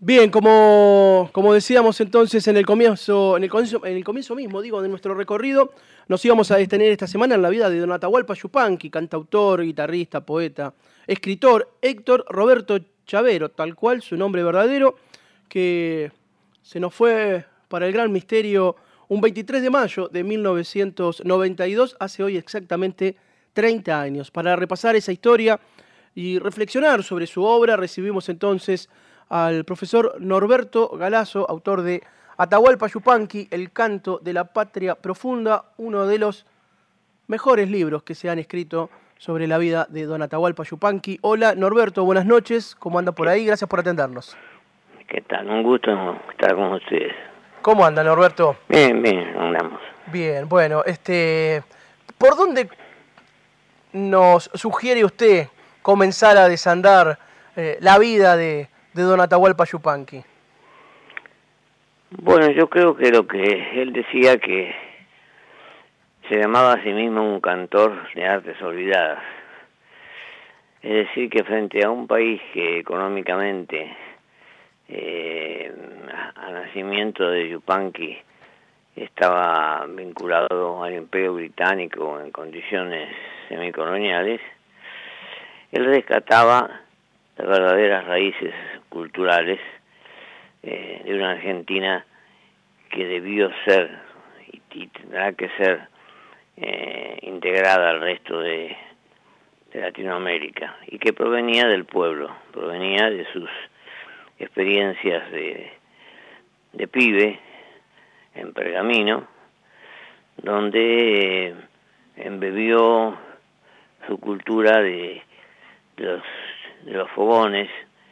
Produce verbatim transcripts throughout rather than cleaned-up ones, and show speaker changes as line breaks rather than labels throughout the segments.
Bien, como, como decíamos entonces en el comienzo, en el comienzo, en el comienzo mismo, digo, de nuestro recorrido, nos íbamos a detener esta semana en la vida de don Atahualpa Yupanqui, cantautor, guitarrista, poeta, escritor, Héctor Roberto Chavero, tal cual su nombre verdadero, que se nos fue para el gran misterio un veintitrés de mayo de mil novecientos noventa y dos, hace hoy exactamente treinta años. Para repasar esa historia y reflexionar sobre su obra, recibimos entonces al profesor Norberto Galazo, autor de Atahualpa Yupanqui, El canto de la patria profunda, uno de los mejores libros que se han escrito sobre la vida de don Atahualpa Yupanqui. Hola Norberto, buenas noches, ¿cómo anda por
¿Qué,
ahí? Gracias por atendernos.
¿Qué tal? Un gusto estar con ustedes.
¿Cómo anda Norberto?
Bien, bien, andamos.
Bien, bueno, este, ¿por dónde nos sugiere usted comenzar a desandar eh, la vida de, de don Atahualpa Yupanqui?
Bueno, yo creo que lo que él decía, que se llamaba a sí mismo un cantor de artes olvidadas. Es decir, que frente a un país que económicamente, eh, al nacimiento de Yupanqui, estaba vinculado al Imperio Británico en condiciones semicoloniales, él rescataba las verdaderas raíces culturales eh, de una Argentina que debió ser y, y tendrá que ser eh, integrada al resto de, de Latinoamérica, y que provenía del pueblo, provenía de sus experiencias de, de pibe en Pergamino, donde eh, embebió su cultura de, de, los, de los fogones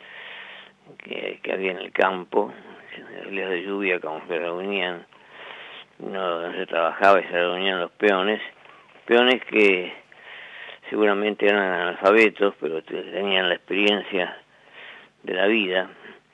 que, que había en el campo, en días de lluvia, como se reunían, no se trabajaba y se reunían los peones, peones que seguramente eran analfabetos, pero tenían la experiencia de la vida,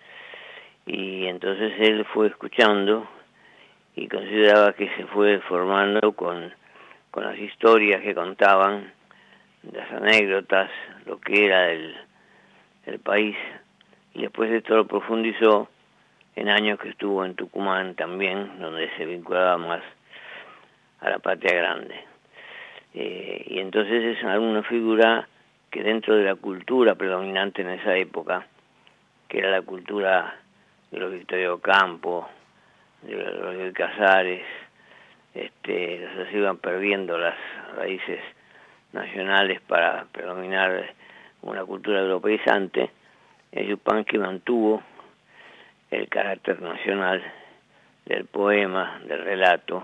y entonces él fue escuchando y consideraba que se fue formando con, con las historias que contaban, las anécdotas, lo que era el, el país, y después de esto lo profundizó en años que estuvo en Tucumán también, donde se vinculaba más a la patria grande. Eh, y entonces es alguna figura que dentro de la cultura predominante en esa época, que era la cultura de los Victorio Ocampo, de los de Casares, este, se iban perdiendo las raíces nacionales para predominar una cultura europeizante. Yupanqui mantuvo el carácter nacional del poema, del relato,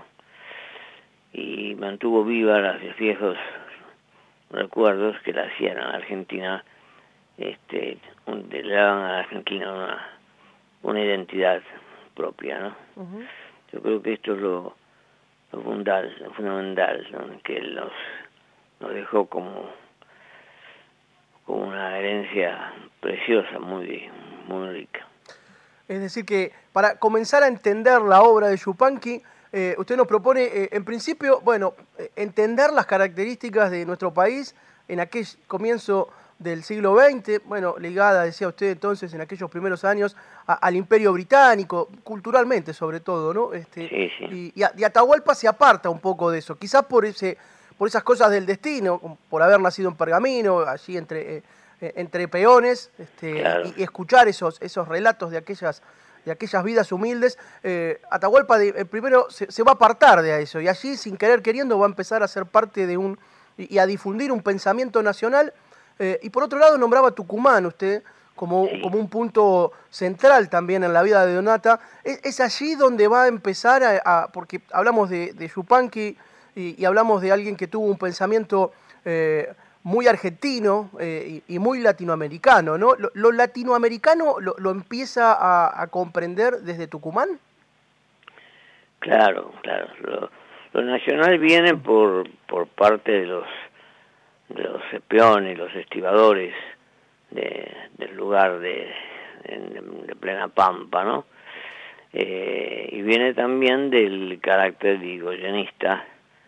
y mantuvo vivas los viejos recuerdos que le hacían a la Argentina, este, le daban a la Argentina una, una identidad propia, ¿no? Uh-huh. Yo creo que esto es lo, lo fundamental, lo fundamental, ¿no? Que él nos, nos dejó como, como una herencia preciosa, muy, muy rica.
Es decir que para comenzar a entender la obra de Yupanqui, eh, usted nos propone, eh, en principio, bueno, eh, entender las características de nuestro país en aquel comienzo del siglo veinte, bueno, ligada, decía usted entonces, en aquellos primeros años, a, al Imperio Británico, culturalmente sobre todo, ¿no? Este,
sí, sí.
Y, y, y Atahualpa se aparta un poco de eso, quizás por ese, por esas cosas del destino, por haber nacido en Pergamino, allí entre, eh, entre peones, este,
claro.
y, y escuchar esos, esos relatos de aquellas, de aquellas vidas humildes. eh, Atahualpa de, eh, primero se, se va a apartar de eso, y allí, sin querer queriendo, va a empezar a ser parte de un, y, y a difundir un pensamiento nacional. Eh, y por otro lado nombraba Tucumán usted como,
sí.
como un punto central también en la vida de Donata. Es, es allí donde va a empezar a, a porque hablamos de, de Yupanqui y, y hablamos de alguien que tuvo un pensamiento eh, muy argentino eh, y, y muy latinoamericano, ¿no? ¿Lo, lo latinoamericano lo, lo empieza a, a comprender desde Tucumán?
Claro, claro. Lo, lo nacional viene por, por parte de los de los peones, los estibadores de, del lugar de, de, de plena pampa, ¿no? Eh, y viene también del carácter digoyenista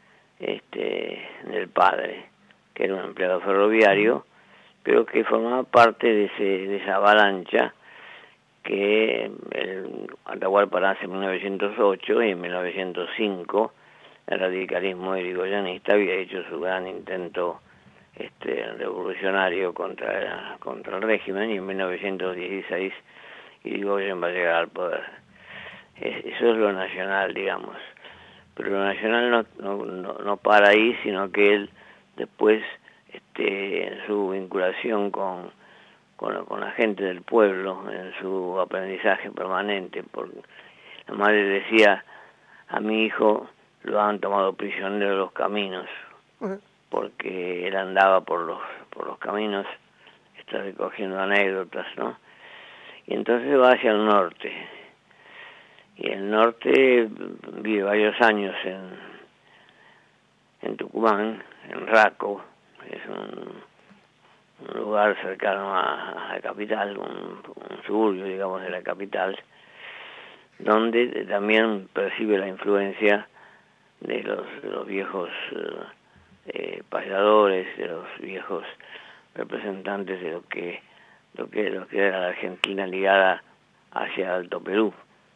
este, del padre, que era un empleado ferroviario, pero que formaba parte de, ese, de esa avalancha que el Atahualpa nace en mil novecientos ocho y en mil novecientos cinco el radicalismo irigoyenista había hecho su gran intento este, revolucionario contra, contra el régimen, y en mil novecientos dieciséis Irigoyen va a llegar al poder. Eso es lo nacional, digamos. Pero lo nacional no, no, no, no para ahí, sino que él después, este, en su vinculación con, con, con la gente del pueblo, en su aprendizaje permanente, porque la madre decía, a mi hijo lo han tomado prisionero de los caminos, uh-huh. porque él andaba por los, por los caminos, está recogiendo anécdotas, ¿no? Y entonces va hacia el norte. Y el norte vive varios años en, en Tucumán, en Raco, es un, un lugar cercano a, a la capital, un, un suburbio, digamos, de la capital, donde también percibe la influencia de los, de los viejos eh, payadores, de los viejos representantes de lo que, lo que, lo que era la Argentina ligada hacia Alto Perú,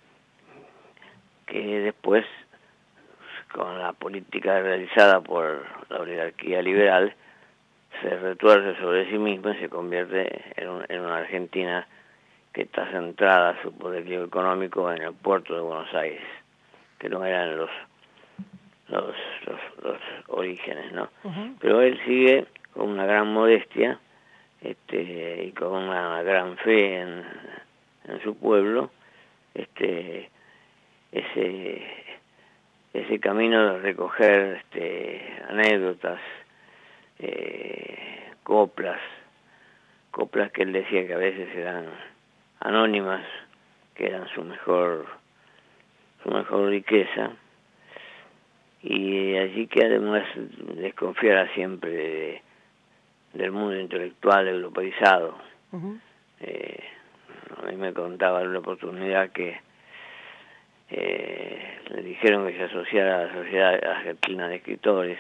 que después, con la política realizada por la oligarquía liberal, se retuerce sobre sí misma y se convierte en, un, en una Argentina que está centrada su poderío económico en el puerto de Buenos Aires, que no eran los los, los, los orígenes, ¿no? Uh-huh. Pero él sigue con una gran modestia este, y con una gran fe en, en su pueblo, este ese ese camino de recoger este, anécdotas, eh, coplas, coplas que él decía que a veces eran anónimas, que eran su mejor su mejor riqueza, y allí que además desconfiara siempre de, del mundo intelectual europeizado. Uh-huh. eh, a mí me contaba en una oportunidad que Eh, le dijeron que se asociara a la Sociedad Argentina de Escritores,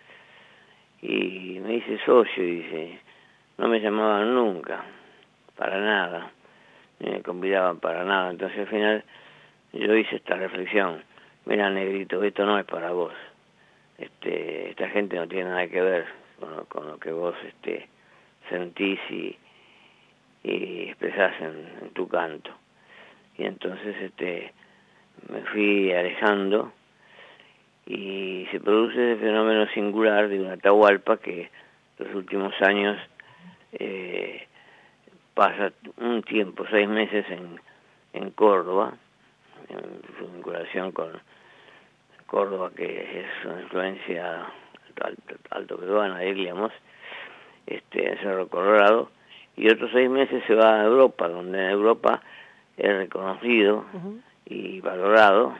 y me hice socio, y dice, no me llamaban nunca, para nada, ni me convidaban para nada. Entonces al final yo hice esta reflexión, mira, negrito, esto no es para vos, este, esta gente no tiene nada que ver con lo, con lo que vos este, sentís y, y expresás en, en tu canto. Y entonces este me fui alejando, y se produce ese fenómeno singular de un Atahualpa que los últimos años eh, pasa un tiempo, seis meses en, en Córdoba, en su vinculación con Córdoba, que es una influencia alto, alto peruana, diríamos, este, en Cerro Colorado, y otros seis meses se va a Europa, donde en Europa es reconocido uh-huh. y valorado,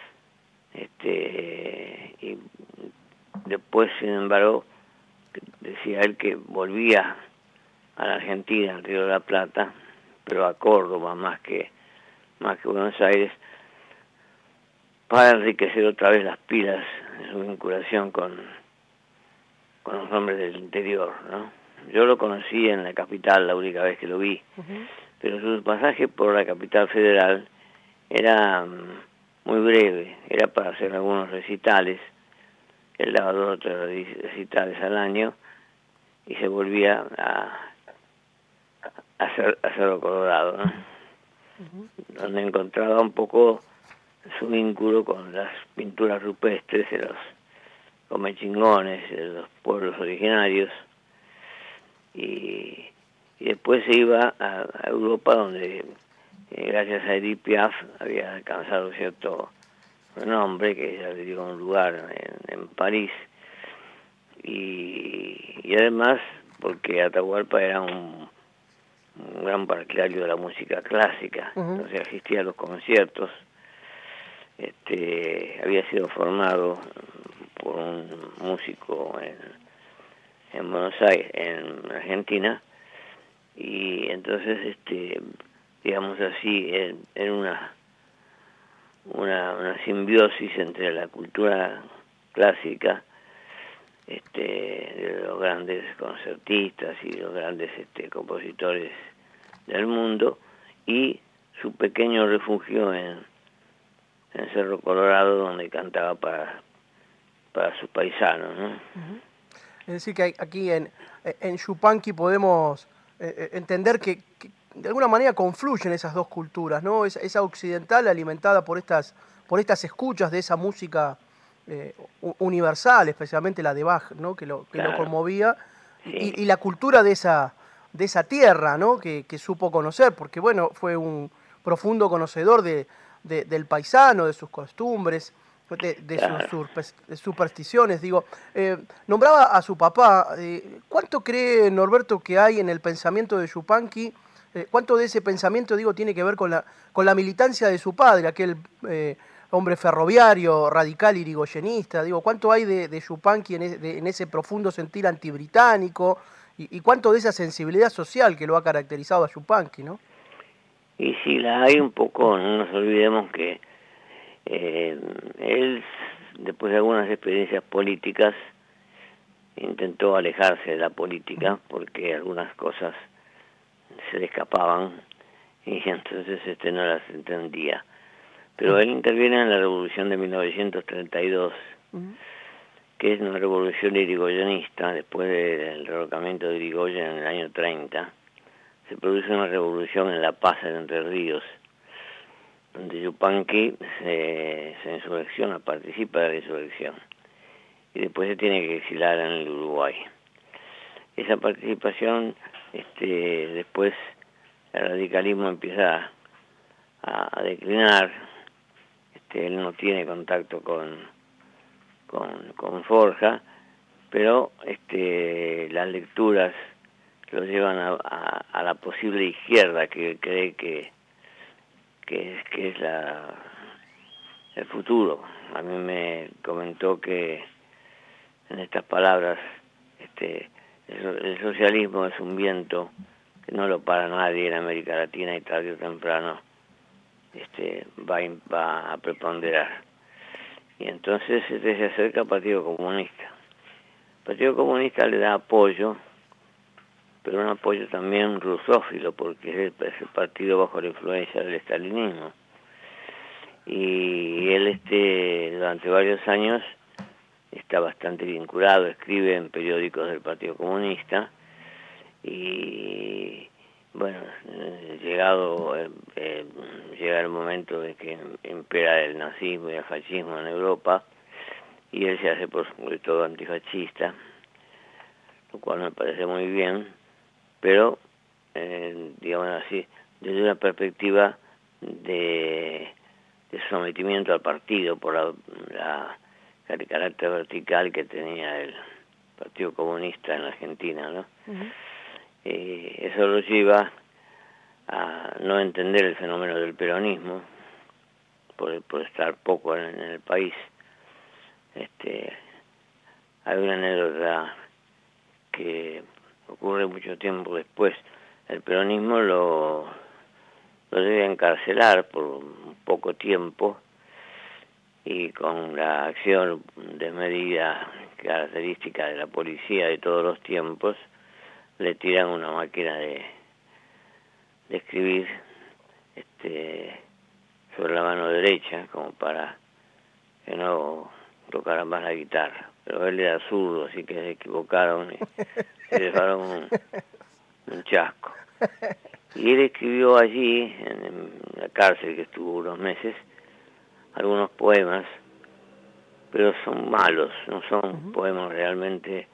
este, y después, sin embargo, decía él que volvía a la Argentina, al Río de la Plata, pero a Córdoba más que más que Buenos Aires, para enriquecer otra vez las pilas en su vinculación con, con los hombres del interior, ¿no? Yo lo conocí en la capital la única vez que lo vi, uh-huh. pero su pasaje por la capital federal era muy breve, era para hacer algunos recitales. Él daba dos o tres recitales al año y se volvía a, a, hacer, a Cerro Colorado, ¿no? Uh-huh. Donde encontraba un poco su vínculo con las pinturas rupestres de los comechingones, de los pueblos originarios, y, y después se iba a, a Europa, donde eh, gracias a Edith Piaf había alcanzado cierto renombre, que ella le dio un lugar en, en París, y, y además porque Atahualpa era un, un gran partidario de la música clásica, uh-huh. entonces asistía a los conciertos. Este, había sido formado por un músico en, en Buenos Aires, en Argentina, y entonces, este, digamos así, en, en una, una una simbiosis entre la cultura clásica, este, de los grandes concertistas y los grandes este, compositores del mundo, y su pequeño refugio en, en Cerro Colorado, donde cantaba para, para sus paisanos, ¿no?
Uh-huh. Es decir, que aquí en, en Yupanqui podemos eh, entender que, que de alguna manera confluyen esas dos culturas, ¿no? Esa, esa occidental alimentada por estas, por estas escuchas de esa música eh, universal, especialmente la de Bach, ¿no? Que lo, que
Claro,
lo conmovía,
sí.
y, y la cultura de esa, de esa tierra, ¿no? Que, que supo conocer, porque bueno, fue un profundo conocedor de, de, del paisano, de sus costumbres, de, de
Claro.
sus supersticiones. Digo, eh, nombraba a su papá. Eh, ¿Cuánto cree Norberto que hay en el pensamiento de Yupanqui? Eh, ¿Cuánto de ese pensamiento, digo, tiene que ver con la, con la militancia de su padre, aquel eh, hombre ferroviario, radical, irigoyenista? Digo, ¿cuánto hay de, de Yupanqui en, es, de, en ese profundo sentir antibritánico? Y, y cuánto de esa sensibilidad social que lo ha caracterizado a Yupanqui, ¿no?
Y si la hay un poco, no nos olvidemos que eh, él, después de algunas experiencias políticas, intentó alejarse de la política porque algunas cosas se le escapaban y entonces este no las entendía. Pero él interviene en la revolución de mil novecientos treinta y dos, uh-huh. que es una revolución irigoyenista. Después del derrocamiento de Irigoyen en el año treinta, se produce una revolución en La Paz, en Entre Ríos, donde Yupanqui se, se insurrecciona, participa de la insurrección, y después se tiene que exilar en el Uruguay. Esa participación, este, después el radicalismo empieza a, a declinar, este, él no tiene contacto con, con, con Forja, pero este, las lecturas lo llevan a, a, a la posible izquierda que cree que, que, que es la, el futuro. A mí me comentó que en estas palabras, este, el, el socialismo es un viento que no lo para nadie en América Latina y tarde o temprano este, va, va a preponderar. Y entonces este, se acerca al Partido Comunista. El Partido Comunista le da apoyo, pero un apoyo también rusófilo, porque es el, es el partido bajo la influencia del estalinismo. Y él este, durante varios años está bastante vinculado, escribe en periódicos del Partido Comunista, y bueno, llegado eh, eh, llega el momento de que impera el nazismo y el fascismo en Europa, y él se hace por sobre todo antifascista, lo cual me parece muy bien, pero eh, digamos así, desde una perspectiva de, de sometimiento al partido por la, la el carácter vertical que tenía el Partido Comunista en Argentina, ¿no? Uh-huh. Eh, eso lo lleva a no entender el fenómeno del peronismo, por, por estar poco en, en el país. Este, hay una anécdota que ocurre mucho tiempo después. El peronismo lo, lo debe encarcelar por un poco tiempo, y con la acción desmedida característica de la policía de todos los tiempos, le tiran una máquina de, de escribir este, sobre la mano derecha, como para que no tocara más la guitarra. Pero él era zurdo, así que se equivocaron y se dejaron un, un chasco. Y él escribió allí, en, en la cárcel que estuvo unos meses, algunos poemas, pero son malos, no son uh-huh. poemas realmente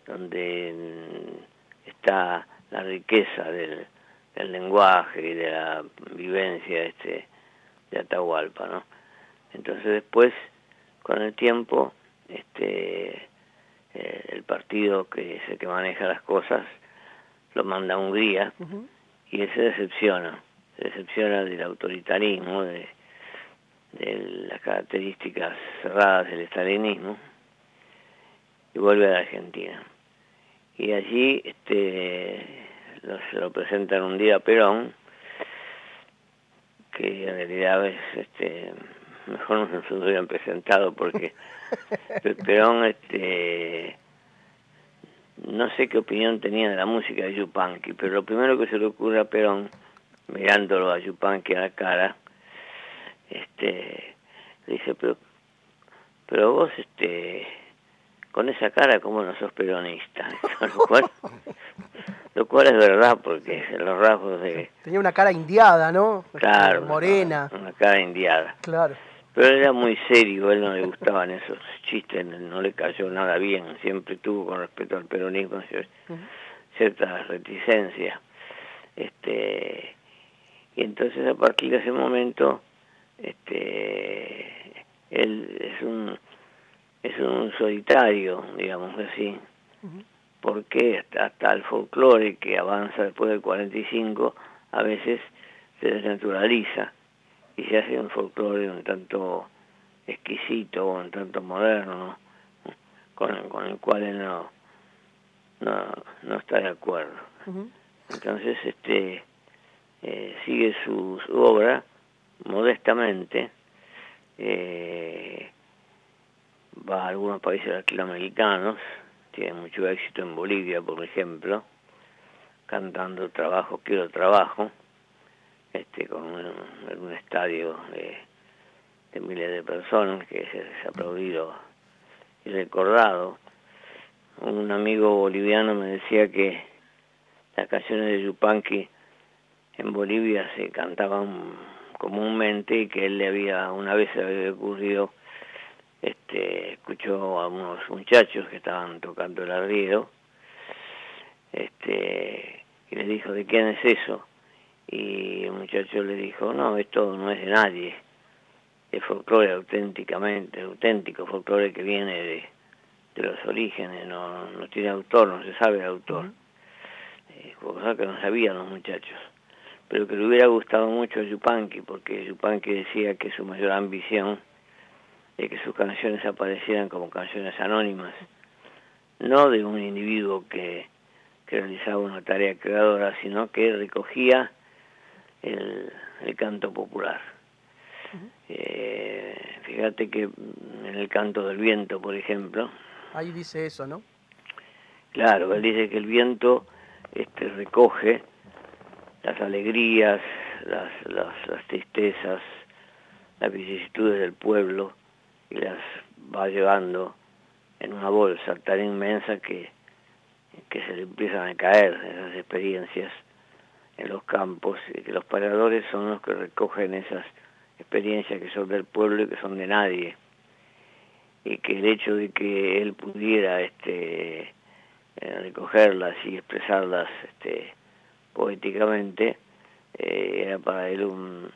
donde está la riqueza del, del lenguaje y de la vivencia este, de Atahualpa, ¿no? Entonces después, con el tiempo, este, eh, el partido que es el que maneja las cosas lo manda a Hungría, uh-huh. y él se decepciona, se decepciona del autoritarismo, de de las características cerradas del estalinismo, y vuelve a la Argentina. Y allí este, lo, se lo presentan un día a Perón, que en realidad es, este, mejor no se lo hubieran presentado, porque Perón, este, no sé qué opinión tenía de la música de Yupanqui, pero lo primero que se le ocurre a Perón mirándolo a Yupanqui a la cara, este, le dice, pero, pero vos, este, con esa cara, ¿cómo no sos peronista? Lo cual, lo cual es verdad, porque los rasgos de...
Tenía una cara indiada, ¿no?
Claro,
este, morena.
Una, una cara indiada.
Claro.
Pero él era muy serio, a él no le gustaban esos chistes, no le cayó nada bien, siempre tuvo con respecto al peronismo cierta reticencia. Este, y entonces a partir de ese momento, este, él es un, es un solitario, digamos así, uh-huh. porque hasta, hasta el folclore que avanza después del cuarenta y cinco a veces se desnaturaliza y se hace un folclore un tanto exquisito, un tanto moderno, con, con el cual él no, no, no está de acuerdo. Uh-huh. Entonces este eh, sigue su, su obra modestamente, eh, va a algunos países latinoamericanos, tiene mucho éxito en Bolivia, por ejemplo, cantando Trabajo, quiero trabajo, este con un, en un estadio de, de miles de personas que se ha aplaudido y recordado. Un amigo boliviano me decía que las canciones de Yupanqui en Bolivia se cantaban comúnmente y que él le había, una vez se había ocurrido, este, escuchó a unos muchachos que estaban tocando el arriero, este, y le dijo, ¿de quién es eso? Y el muchacho le dijo, no, esto no es de nadie, es folclore auténticamente, auténtico folclore que viene de, de los orígenes, no, no tiene autor, no se sabe el autor. Uh-huh. Eh, cosa que no sabían los muchachos, pero que le hubiera gustado mucho a Yupanqui, porque Yupanqui decía que su mayor ambición es que sus canciones aparecieran como canciones anónimas, no de un individuo que, que realizaba una tarea creadora, sino que recogía el, el canto popular. Uh-huh. Eh, fíjate que en el canto del viento, por ejemplo...
Ahí dice eso, ¿no?
Claro, él dice que el viento este, recoge las alegrías, las, las, las tristezas, las vicisitudes del pueblo y las va llevando en una bolsa tan inmensa que, que se le empiezan a caer esas experiencias en los campos, y que los paradores son los que recogen esas experiencias que son del pueblo y que son de nadie, y que el hecho de que él pudiera este, recogerlas y expresarlas este, poéticamente eh, era para él un,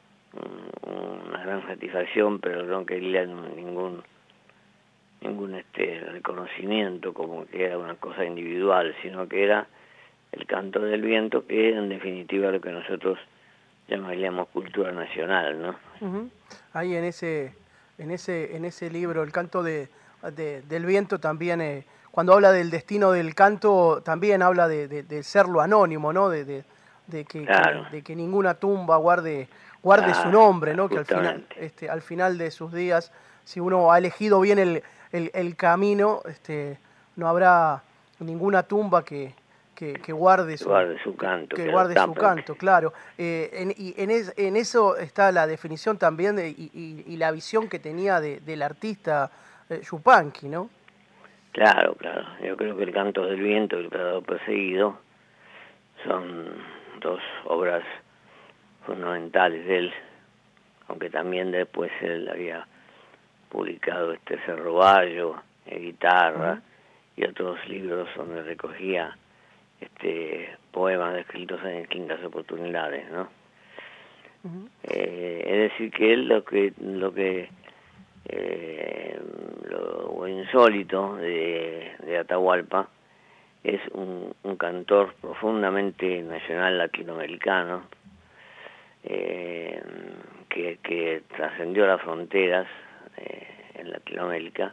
un, una gran satisfacción, pero no quería ningún ningún este reconocimiento como que era una cosa individual, sino que era el canto del viento, que en definitiva lo que nosotros llamaríamos cultura nacional, ¿no?
Uh-huh. Ahí en ese en ese en ese libro, El canto de, de del viento, también eh, cuando habla del destino del canto, también habla de, de, de serlo anónimo, ¿no? De, de, de, que,
claro.
que, de que ninguna tumba guarde guarde
claro,
su nombre, ¿no?
Justamente.
Que al final este al final de sus días, si uno ha elegido bien el el, el camino, este no habrá ninguna tumba que Que, que guarde su,
guarde su canto,
que,
que
guarde su canto, claro. Eh, en, y en, es, en eso está la definición también de, y, y, y la visión que tenía de, del artista eh, Yupanqui, ¿no?
Claro, claro. Yo creo que El canto del viento y El predador perseguido son dos obras fundamentales de él, aunque también después él había publicado este Cerro Bayo, eh, Guitarra, uh-huh. y otros libros donde recogía este poemas escritos en distintas oportunidades, ¿no? Uh-huh. Eh, es decir, que él lo que lo que eh, lo insólito de, de Atahualpa es un, un cantor profundamente nacional latinoamericano, eh, que, que trascendió las fronteras eh, en Latinoamérica.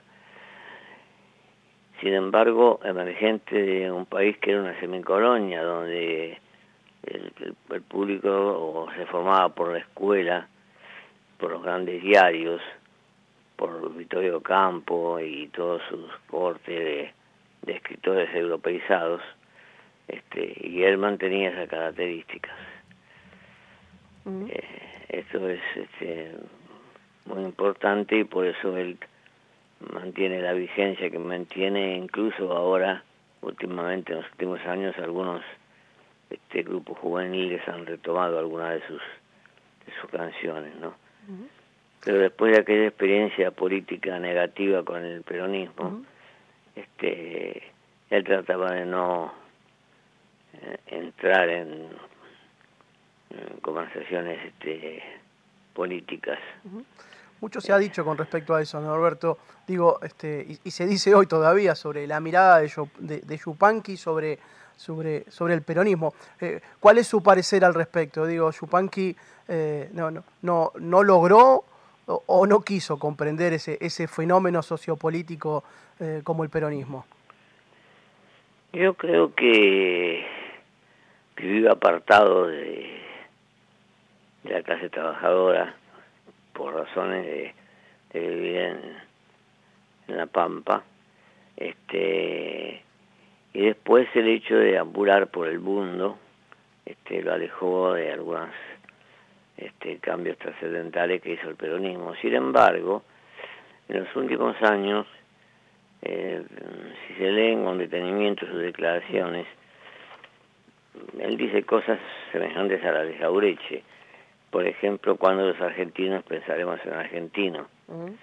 Sin embargo, emergente de un país que era una semicolonia, donde el, el, el público se formaba por la escuela, por los grandes diarios, por Vittorio Campo y todos sus cortes de, de escritores europeizados, este, y él mantenía esas características. Uh-huh. eh, esto es este, muy importante y por eso él mantiene la vigencia que mantiene, incluso ahora, últimamente, en los últimos años, algunos este, grupos juveniles han retomado algunas de sus, de sus canciones, ¿no? Uh-huh. Pero después de aquella experiencia política negativa con el peronismo, uh-huh. este, él trataba de no eh, entrar en, en conversaciones este, políticas.
Uh-huh. Mucho se ha dicho con respecto a eso, Norberto. Digo, este, y, y se dice hoy todavía sobre la mirada de, de, de Yupanqui sobre, sobre, sobre el peronismo. Eh, ¿Cuál es su parecer al respecto? Digo, Yupanqui eh, no, no, no, no logró o, o no quiso comprender ese, ese fenómeno sociopolítico eh, como el peronismo.
Yo creo que, que vive apartado de, de la clase trabajadora por razones de, de vivir en, en La Pampa, este, y después el hecho de ambular por el mundo este, lo alejó de algunos este, cambios trascendentales que hizo el peronismo. Sin embargo, en los últimos años, eh, si se leen con detenimiento sus declaraciones, él dice cosas semejantes a las de Jauretche. Por ejemplo, cuando los argentinos pensaremos en argentino. Uh-huh.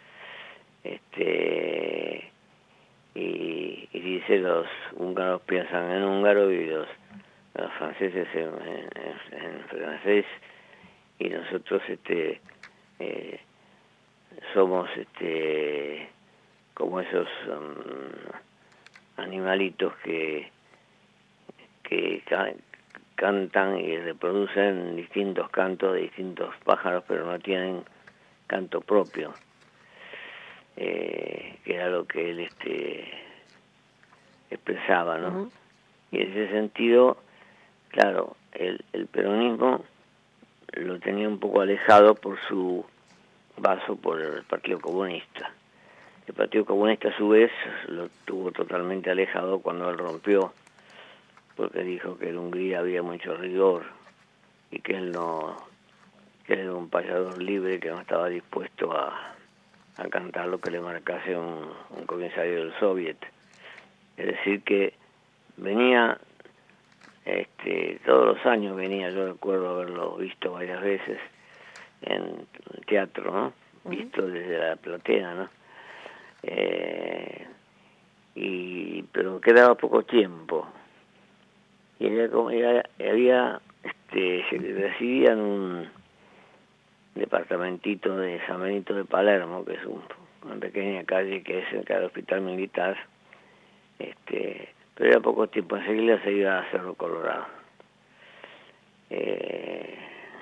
Este, y, y dice los húngaros piensan en húngaro y los, los franceses en, en, en francés, y nosotros este eh, somos este como esos um, animalitos que que ca cantan y reproducen distintos cantos de distintos pájaros, pero no tienen canto propio, eh, que era lo que él este expresaba, ¿no? Uh-huh. Y en ese sentido, claro, el, el peronismo lo tenía un poco alejado por su vaso por el Partido Comunista. El Partido Comunista, a su vez, lo tuvo totalmente alejado cuando él rompió, porque dijo que en Hungría había mucho rigor y que él no, que él era un payador libre que no estaba dispuesto a, a cantar lo que le marcase un, un comisario del Soviet. Es decir, que venía, este, todos los años venía, yo recuerdo haberlo visto varias veces en teatro, ¿no? Uh-huh. Visto desde la platea, ¿no? Eh, y, pero quedaba poco tiempo. Y ella, ella, había, este, se residía en un departamentito de San Benito de Palermo, que es un, una pequeña calle que es cerca del Hospital Militar, este, pero era poco tiempo, enseguida se iba a Cerro Colorado. Eh,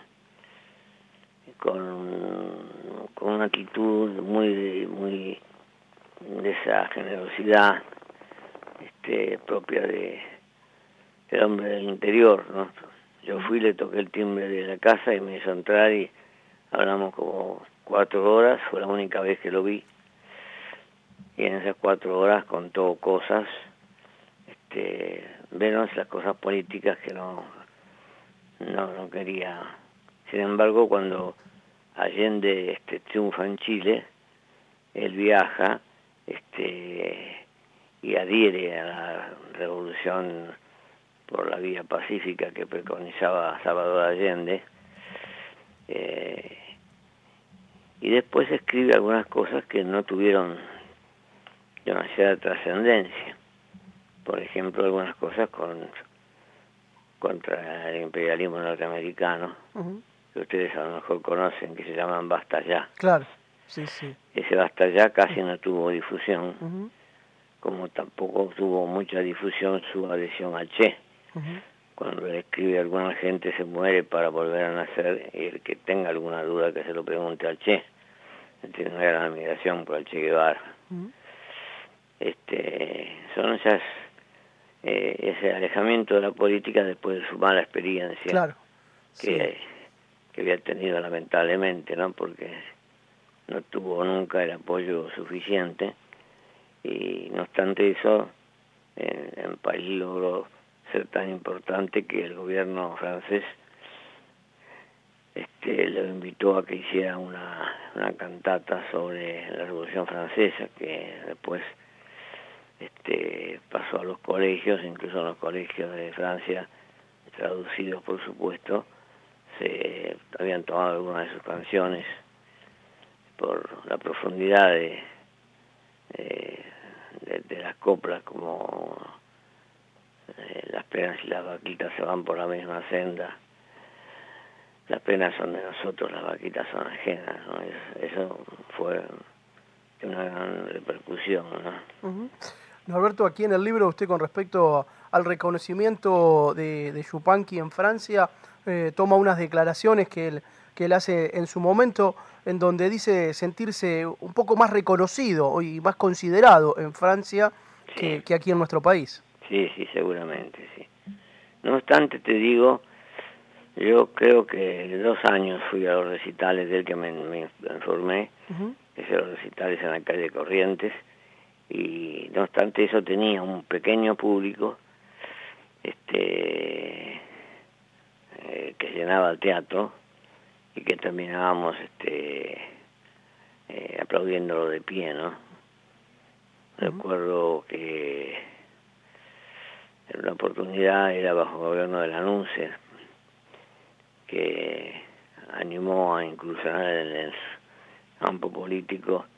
con, con una actitud muy, muy de esa generosidad este, propia de el hombre del interior, ¿no? Yo fui, le toqué el timbre de la casa y me hizo entrar y hablamos como cuatro horas, fue la única vez que lo vi. Y en esas cuatro horas contó cosas, este, menos las cosas políticas que no, no, no quería. Sin embargo, cuando Allende este, triunfa en Chile, él viaja este, y adhiere a la revolución por la vía pacífica que preconizaba Salvador Allende, eh, y después escribe algunas cosas que no tuvieron demasiada trascendencia. Por ejemplo, algunas cosas con, contra el imperialismo norteamericano, uh-huh. que ustedes a lo mejor conocen, que se llaman Basta Ya.
Claro, sí, sí.
Ese Basta Ya casi no tuvo difusión,
uh-huh.
como tampoco tuvo mucha difusión su adhesión al Che. Uh-huh. Cuando él escribe alguna gente se muere para volver a nacer, y el que tenga alguna duda que se lo pregunte al Che. Tiene una gran admiración por el Che Guevara. Uh-huh. Este, son esas, eh, ese alejamiento de la política después de su mala experiencia,
claro,
que,
sí.
que había tenido lamentablemente, ¿no? Porque no tuvo nunca el apoyo suficiente, y no obstante eso, en, en país logró ser tan importante que el gobierno francés este, lo invitó a que hiciera una, una cantata sobre la Revolución Francesa, que después este, pasó a los colegios, incluso en los colegios de Francia, traducidos por supuesto, se habían tomado algunas de sus canciones por la profundidad de, de, de, de las coplas, como eh, las penas y las vaquitas se van por la misma senda, las penas son de nosotros, las vaquitas son ajenas, ¿no? Eso, eso fue una gran repercusión, ¿no?
Uh-huh. Norberto, aquí en el libro usted, con respecto al reconocimiento de, de Yupanqui en Francia, eh, toma unas declaraciones que él, que él hace en su momento, en donde dice sentirse un poco más reconocido y más considerado en Francia
sí.
que, que aquí en nuestro país.
Sí, sí, seguramente, sí. No obstante, te digo, yo creo que de dos años fui a los recitales del que me, me informé, uh-huh. Esos los recitales en la calle Corrientes, y no obstante eso tenía un pequeño público este eh, que llenaba el teatro y que terminábamos este eh, aplaudiéndolo de pie, ¿no? Uh-huh. Recuerdo que en una oportunidad era bajo el gobierno de Lanuse, que animó a incursionar en el campo político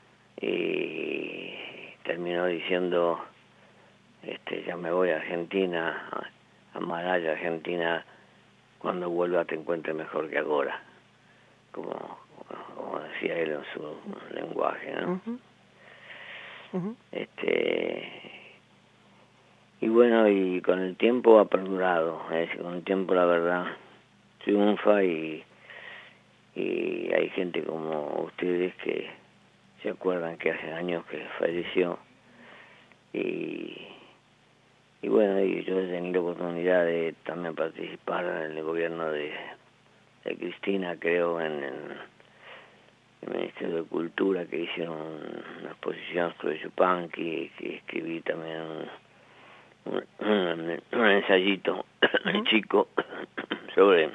y terminó diciendo, este, ya me voy a Argentina, a, a Maraya, Argentina, cuando vuelva te encuentre mejor que ahora, como, como decía él en su lenguaje, ¿no? Uh-huh. Uh-huh. Este, y bueno, y con el tiempo ha perdurado, es decir, con el tiempo la verdad triunfa y, y hay gente como ustedes que se acuerdan que hace años que falleció y, y bueno, y yo he tenido la oportunidad de también participar en el gobierno de, de Cristina, creo, en, en el Ministerio de Cultura, que hicieron una exposición sobre Yupanqui, que escribí también un, un, un, un ensayito uh-huh. chico sobre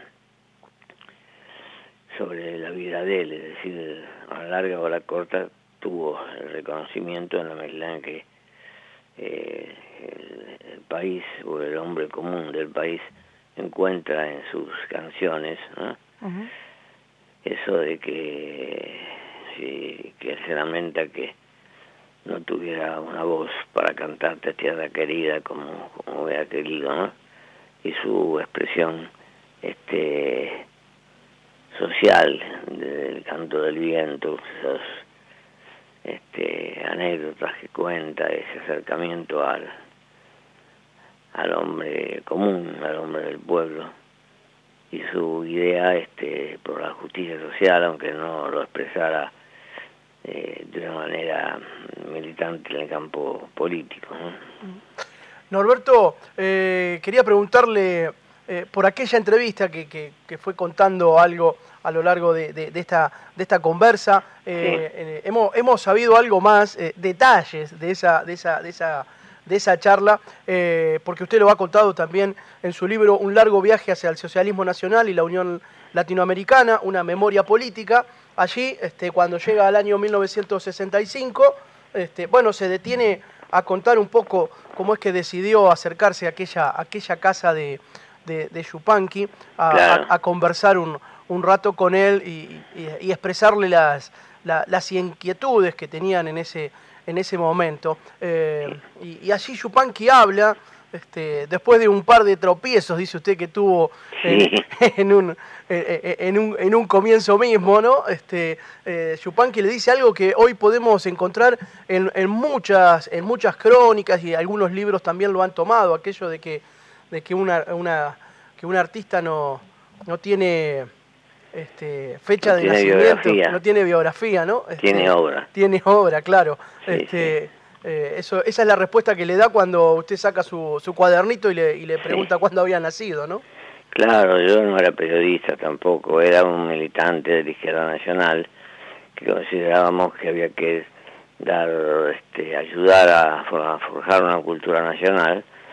sobre la vida de él, es decir, a la larga o a la corta tuvo el reconocimiento en la medida en que eh, el, el país o el hombre común del país encuentra en sus canciones, ¿no? Uh-huh. Eso de que, sí, que él se lamenta que no tuviera una voz para cantarte Tierra Querida como, como hubiera querido, ¿no? Y su expresión este social del canto del viento, esos este, anécdotas que cuenta, ese acercamiento al al hombre común, al hombre del pueblo, y su idea este por la justicia social, aunque no lo expresara eh, de una manera militante en el campo político, ¿no?
Norberto, eh, quería preguntarle eh, por aquella entrevista que, que, que fue contando algo a lo largo de, de, de, esta, de esta conversa. Eh, sí. eh, hemos, hemos sabido algo más, eh, detalles de esa, de esa, de esa, de esa charla, eh, porque usted lo ha contado también en su libro Un largo viaje hacia el socialismo nacional y la Unión Latinoamericana, una memoria política. Allí, este, cuando llega al año mil novecientos sesenta y cinco, este, bueno, se detiene a contar un poco cómo es que decidió acercarse a aquella, a aquella casa de, de, de Yupanqui, a, claro. a, a conversar un, un rato con él y, y, y expresarle las, la, las inquietudes que tenían en ese, en ese momento. Eh, y, y allí Yupanqui habla, este, después de un par de tropiezos, dice usted, que tuvo en, en, un, en, un, en un comienzo mismo, ¿no? Este, eh, Yupanqui le dice algo que hoy podemos encontrar en, en, muchas, en muchas crónicas, y algunos libros también lo han tomado, aquello de que, de que, una, una, que un artista no, no tiene este, fecha
no
de
tiene
nacimiento,
biografía.
no tiene biografía, ¿no? Este,
tiene obra.
Tiene obra, claro.
Sí,
este,
sí.
Eh, eso, esa es la respuesta que le da cuando usted saca su, su cuadernito y le, y le pregunta sí. cuándo había nacido, ¿no?
Claro, yo no era periodista tampoco, era un militante de la Izquierda Nacional que considerábamos que había que dar, este, ayudar a, a forjar una cultura nacional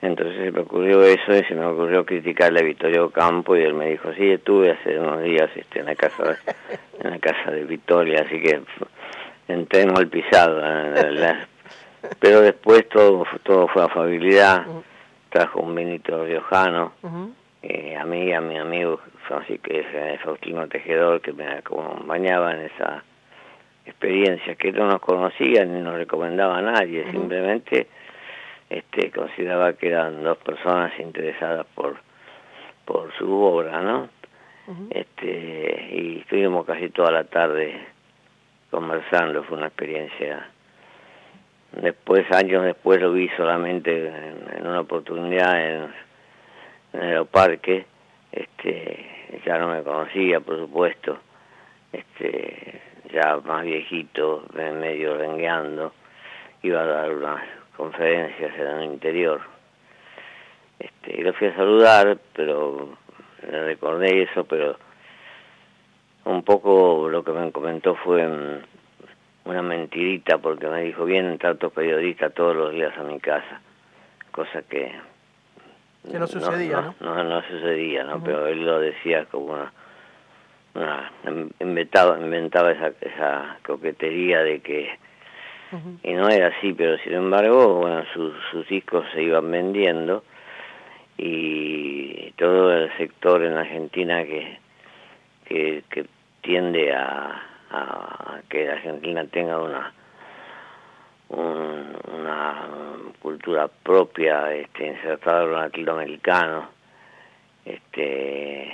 Entonces se me ocurrió eso y se me ocurrió criticarle a Vittorio Campo, y él me dijo, sí, estuve hace unos días este, en la casa de, en la casa de Vittoria, así que entré mal pisado. La, la, pero después todo, todo fue afabilidad, uh-huh. Trajo un vinito riojano, uh-huh. eh, a mí y a mi amigo Francisco, Faustino Tejedor, que me acompañaba en esa experiencia, que no nos conocían ni nos recomendaba a nadie, uh-huh. Simplemente este, consideraba que eran dos personas interesadas por, por su obra, ¿no? Uh-huh. Este, y estuvimos casi toda la tarde conversando, fue una experiencia. Después, años después, lo vi solamente en, en una oportunidad en, en el parque. Este, ya no me conocía, por supuesto, este, ya más viejito, medio rengueando, iba a dar unas conferencias en el interior. Este, y lo fui a saludar, pero le recordé eso, pero un poco lo que me comentó fue una mentirita, porque me dijo, vienen tantos periodistas todos los días a mi casa, cosa que
que no sucedía,
no, ¿no? No, no, no sucedía, ¿no? Uh-huh. Pero él lo decía como una, una inventaba, inventaba esa, esa coquetería de que, uh-huh. Y no era así, pero sin embargo, bueno, sus, sus discos se iban vendiendo, y todo el sector en Argentina que, que, que tiende a, a que la Argentina tenga una Un, una cultura propia, este, insertada en lo latinoamericano, este,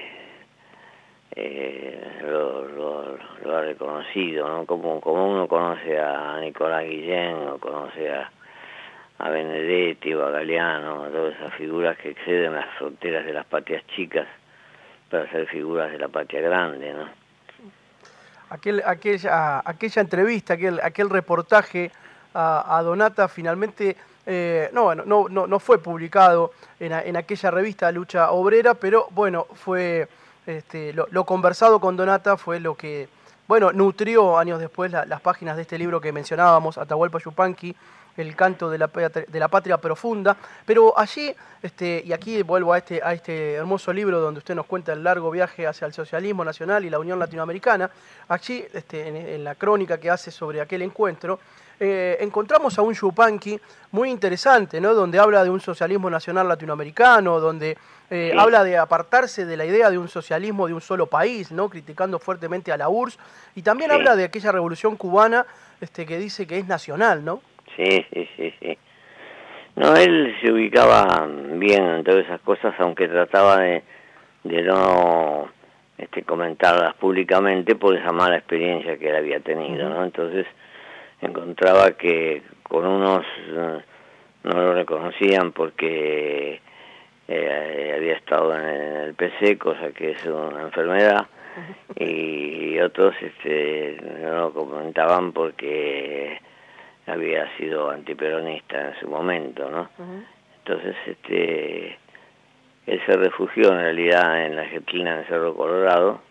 eh, lo, lo, lo ha reconocido, ¿no? Como, como uno conoce a Nicolás Guillén, o conoce a, a Benedetti o a Galeano, a todas esas figuras que exceden las fronteras de las patrias chicas para ser figuras de la patria grande, ¿no?
Aquel, aquella, aquella entrevista, aquel, aquel reportaje A, a Donata finalmente eh, no, bueno, no, no, no fue publicado en, en aquella revista Lucha Obrera, pero bueno, fue este, lo, lo conversado con Donata fue lo que bueno, nutrió años después la, las páginas de este libro que mencionábamos, Atahualpa Yupanqui, El canto de la, de la patria profunda. Pero allí, este, y aquí vuelvo a este, a este hermoso libro donde usted nos cuenta el largo viaje hacia el socialismo nacional y la Unión Latinoamericana, allí este, en, en la crónica que hace sobre aquel encuentro, Eh, encontramos a un Yupanqui muy interesante, ¿no? Donde habla de un socialismo nacional latinoamericano, donde eh, sí. habla de apartarse de la idea de un socialismo de un solo país, ¿no? Criticando fuertemente a la U R S S, y también sí. habla de aquella revolución cubana este, que dice que es nacional, ¿no?
Sí, sí, sí, sí. No, él se ubicaba bien en todas esas cosas, aunque trataba de, de no este, comentarlas públicamente por esa mala experiencia que él había tenido, uh-huh. ¿no? Entonces encontraba que con unos uh, no lo reconocían porque eh, había estado en el P C, cosa que es una enfermedad, uh-huh. y otros este, no lo comentaban porque había sido antiperonista en su momento, ¿no? Uh-huh. Entonces este él se refugió en realidad en la Argentina, en Cerro Colorado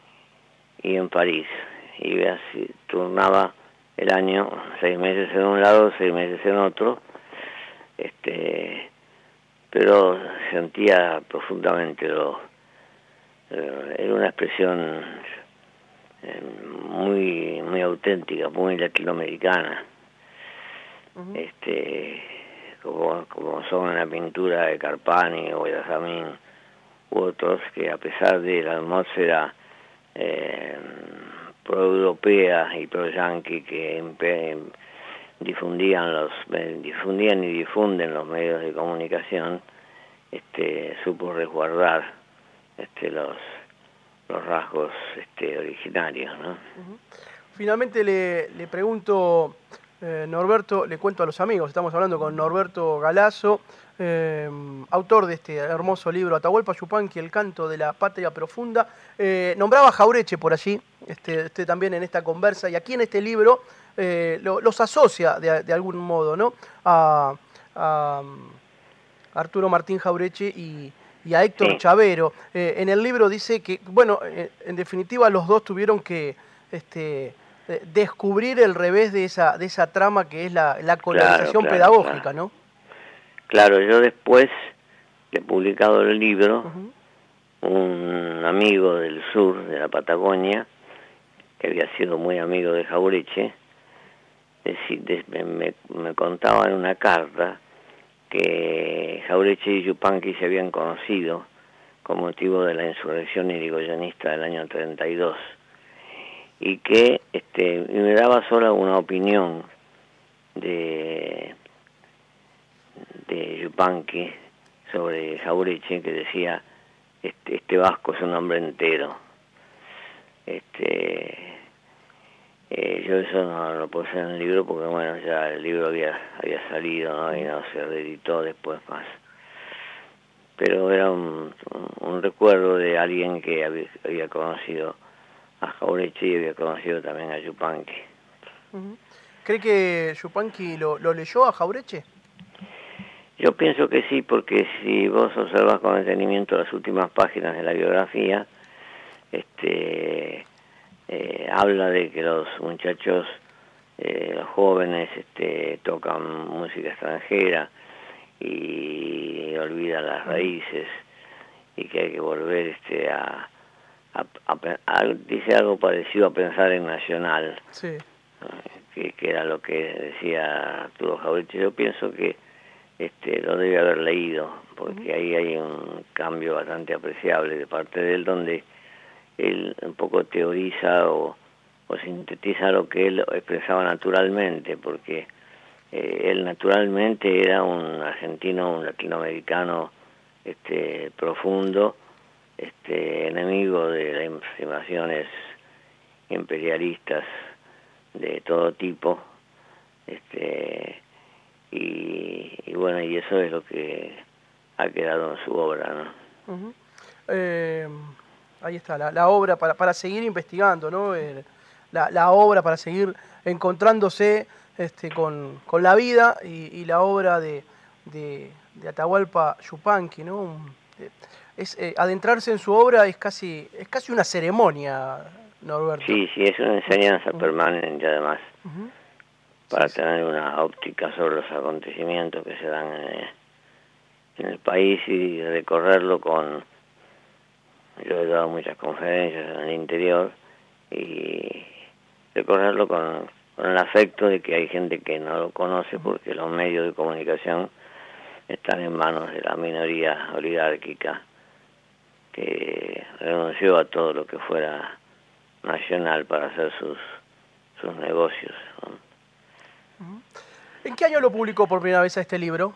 y en París, y así turnaba el año, seis meses en un lado, seis meses en otro, este, pero sentía profundamente lo, eh, era una expresión eh, muy, muy auténtica, muy latinoamericana, uh-huh. este, como, como son en la pintura de Carpani o de Samín u otros, que a pesar de la atmósfera eh, pro-europea y pro-yanqui que difundían los difundían y difunden los medios de comunicación, este, supo resguardar este, los los rasgos este, originarios, ¿no?
Uh-huh. Finalmente le, le pregunto, eh, Norberto, le cuento a los amigos, estamos hablando con Norberto Galazo, eh, autor de este hermoso libro Atahualpa Yupanqui, El canto de la patria profunda. Eh, nombraba a Jaureche por allí, este, este también en esta conversa, y aquí en este libro eh, lo, los asocia de, de algún modo, ¿no? A, a Arturo Martín Jaureche y, y a Héctor sí. Chavero. Eh, en el libro dice que, bueno, eh, en definitiva los dos tuvieron que este, eh, descubrir el revés de esa, de esa trama que es la, la colonización claro, claro, pedagógica,
claro.
¿no?
Claro, yo después de publicado el libro,
Uh-huh.
un amigo del sur, de la Patagonia, que había sido muy amigo de Jauretche, me, me, me contaba en una carta que Jauretche y Yupanqui se habían conocido con motivo de la insurrección irigoyenista del año treinta y dos, y que este, me daba sola una opinión de, de Yupanqui sobre Jauretche, que decía, este, este vasco es un hombre entero. Este, eh, yo eso no lo puse en el libro porque, bueno, ya el libro había, había salido, ¿no? Y no se reeditó después más. Pero era un, un recuerdo de alguien que había, había conocido a Jauretche y había conocido también a Yupanqui.
Uh-huh. ¿Cree que Yupanqui lo, lo leyó a Jauretche?
Yo pienso que sí, porque si vos observas con detenimiento las últimas páginas de la biografía, este, eh, habla de que los muchachos, eh, los jóvenes, este, tocan música extranjera y olvidan las raíces, y que hay que volver este, a, a, a, a, dice algo parecido a pensar en nacional,
sí.
que, que era lo que decía Arturo Jauretche. Yo pienso que este, lo debe haber leído, porque ahí hay un cambio bastante apreciable de parte de él, donde él un poco teoriza o, o sintetiza lo que él expresaba naturalmente, porque eh, él naturalmente era un argentino, un latinoamericano este, profundo, este, enemigo de las invasiones imperialistas de todo tipo, este, y, y bueno, y eso es lo que ha quedado en su obra, ¿no?
Uh-huh. eh, ahí está, la, la obra para, para seguir investigando, ¿no? Eh, la, la obra para seguir encontrándose este, con, con la vida y, y la obra de, de, de Atahualpa Yupanqui, ¿no? Un, eh, es, eh, adentrarse en su obra es casi, es casi una ceremonia, Norberto.
Sí, sí, es una enseñanza
uh-huh.
permanente además,
uh-huh.
para
sí,
tener
sí.
una óptica sobre los acontecimientos que se dan en, en el país y recorrerlo con... Yo he dado muchas conferencias en el interior y recorrerlo con, con el afecto de que hay gente que no lo conoce porque los medios de comunicación están en manos de la minoría oligárquica que renunció a todo lo que fuera nacional para hacer sus, sus negocios, ¿no?
¿En qué año lo publicó por primera vez a este libro?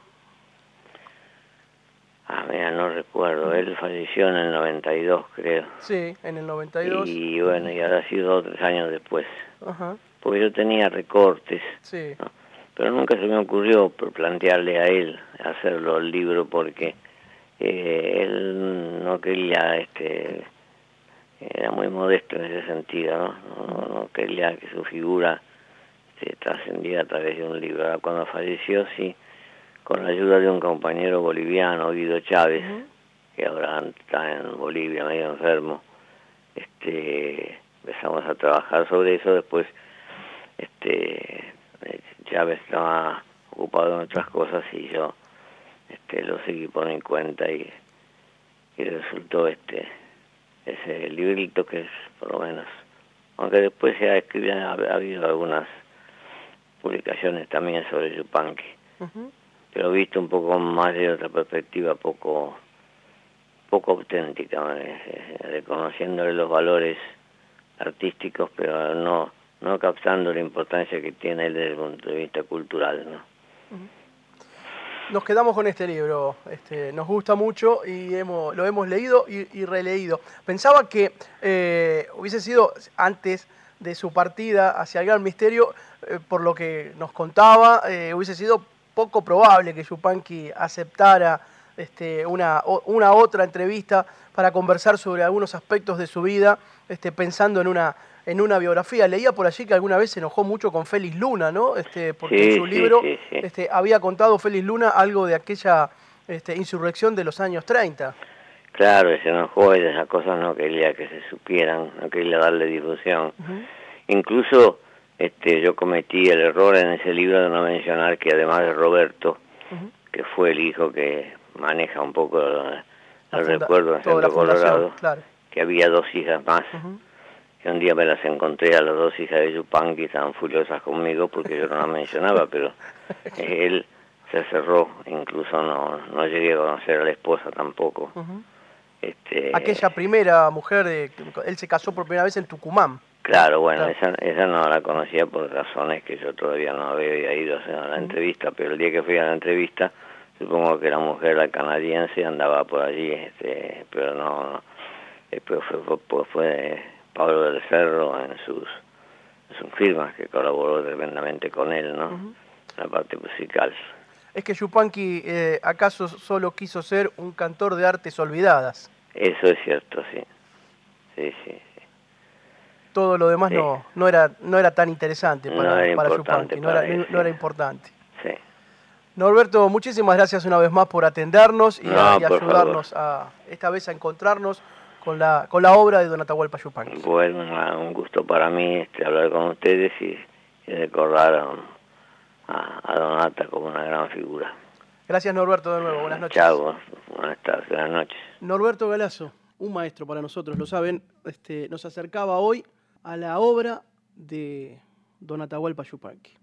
Ah, mira, no recuerdo. Él falleció en el noventa y dos, creo.
Sí, en el noventa y dos.
Y bueno, y ahora ha sido dos o tres años después.
Ajá.
Porque yo tenía recortes,
sí.
¿no? Pero nunca se me ocurrió plantearle a él hacerlo el libro porque eh, él no quería, este, era muy modesto en ese sentido, ¿no? No, no quería que su figura se trascendiera a través de un libro. Ahora, cuando falleció, sí, con la ayuda de un compañero boliviano, Guido Chávez, uh-huh. que ahora está en Bolivia medio enfermo, este, empezamos a trabajar sobre eso. Después este, Chávez estaba ocupado en otras cosas y yo este, lo seguí por mi cuenta y, y resultó este ese librito que es, por lo menos, aunque después se ha, escrito, ha, ha habido algunas publicaciones también sobre Yupanqui. Uh-huh. Pero visto un poco más de otra perspectiva, poco poco auténtica, eh, reconociéndole los valores artísticos, pero no no captando la importancia que tiene él desde el punto de vista cultural, ¿no?
Nos quedamos con este libro, este, nos gusta mucho y hemos, lo hemos leído y, y releído. Pensaba que eh, hubiese sido antes de su partida hacia el Gran Misterio, eh, por lo que nos contaba, eh, hubiese sido poco probable que Yupanqui aceptara este, una, una otra entrevista para conversar sobre algunos aspectos de su vida, este, pensando en una, en una biografía. Leía por allí que alguna vez se enojó mucho con Félix Luna, ¿no? Este, porque
sí,
en su
sí,
libro
sí, sí.
Este, había contado Félix Luna algo de aquella este, insurrección de los años treinta.
Claro, se enojó y de esas cosas no quería que se supieran, no quería darle difusión. Uh-huh. Incluso este, yo cometí el error en ese libro de no mencionar que además de Roberto, uh-huh. que fue el hijo que maneja un poco el, el recuerdo en
Centro
Colorado,
claro.
que había dos hijas más,
uh-huh.
que un día me las encontré a las dos hijas de Yupanqui, estaban furiosas conmigo porque yo no las mencionaba, pero él se cerró, incluso no, no llegué a conocer a la esposa tampoco.
Uh-huh.
Este,
Aquella primera mujer, de, él se casó por primera vez en Tucumán.
Claro, bueno,
claro.
Esa, esa no la conocía por razones que yo todavía no había ido a hacer la uh-huh. entrevista, pero el día que fui a la entrevista, supongo que la mujer, la canadiense, andaba por allí, este, pero no, no. Después fue, fue, fue Pablo del Cerro en sus, en sus firmas, que colaboró tremendamente con él, ¿no? Uh-huh. La parte musical.
Es que Yupanqui, eh, ¿acaso solo quiso ser un cantor de artes olvidadas?
Eso es cierto, sí. Sí, sí, sí.
Todo lo demás sí. no, no, era, no era tan interesante para,
no era
para
importante
Yupanqui,
para
no, era,
él,
no era importante.
Sí.
Norberto, muchísimas gracias una vez más por atendernos y,
no,
a, y
por
ayudarnos
favor.
a esta vez a encontrarnos con la, con la obra de Don Atahualpa Yupanqui.
Bueno, un gusto para mí este, hablar con ustedes y, y recordar a, a, a Donata como una gran figura.
Gracias, Norberto, de nuevo. Buenas noches.
Chao, buenas tardes, buenas noches.
Norberto Galazo, un maestro para nosotros, lo saben, este, nos acercaba hoy a la obra de Don Atahualpa Yupanqui.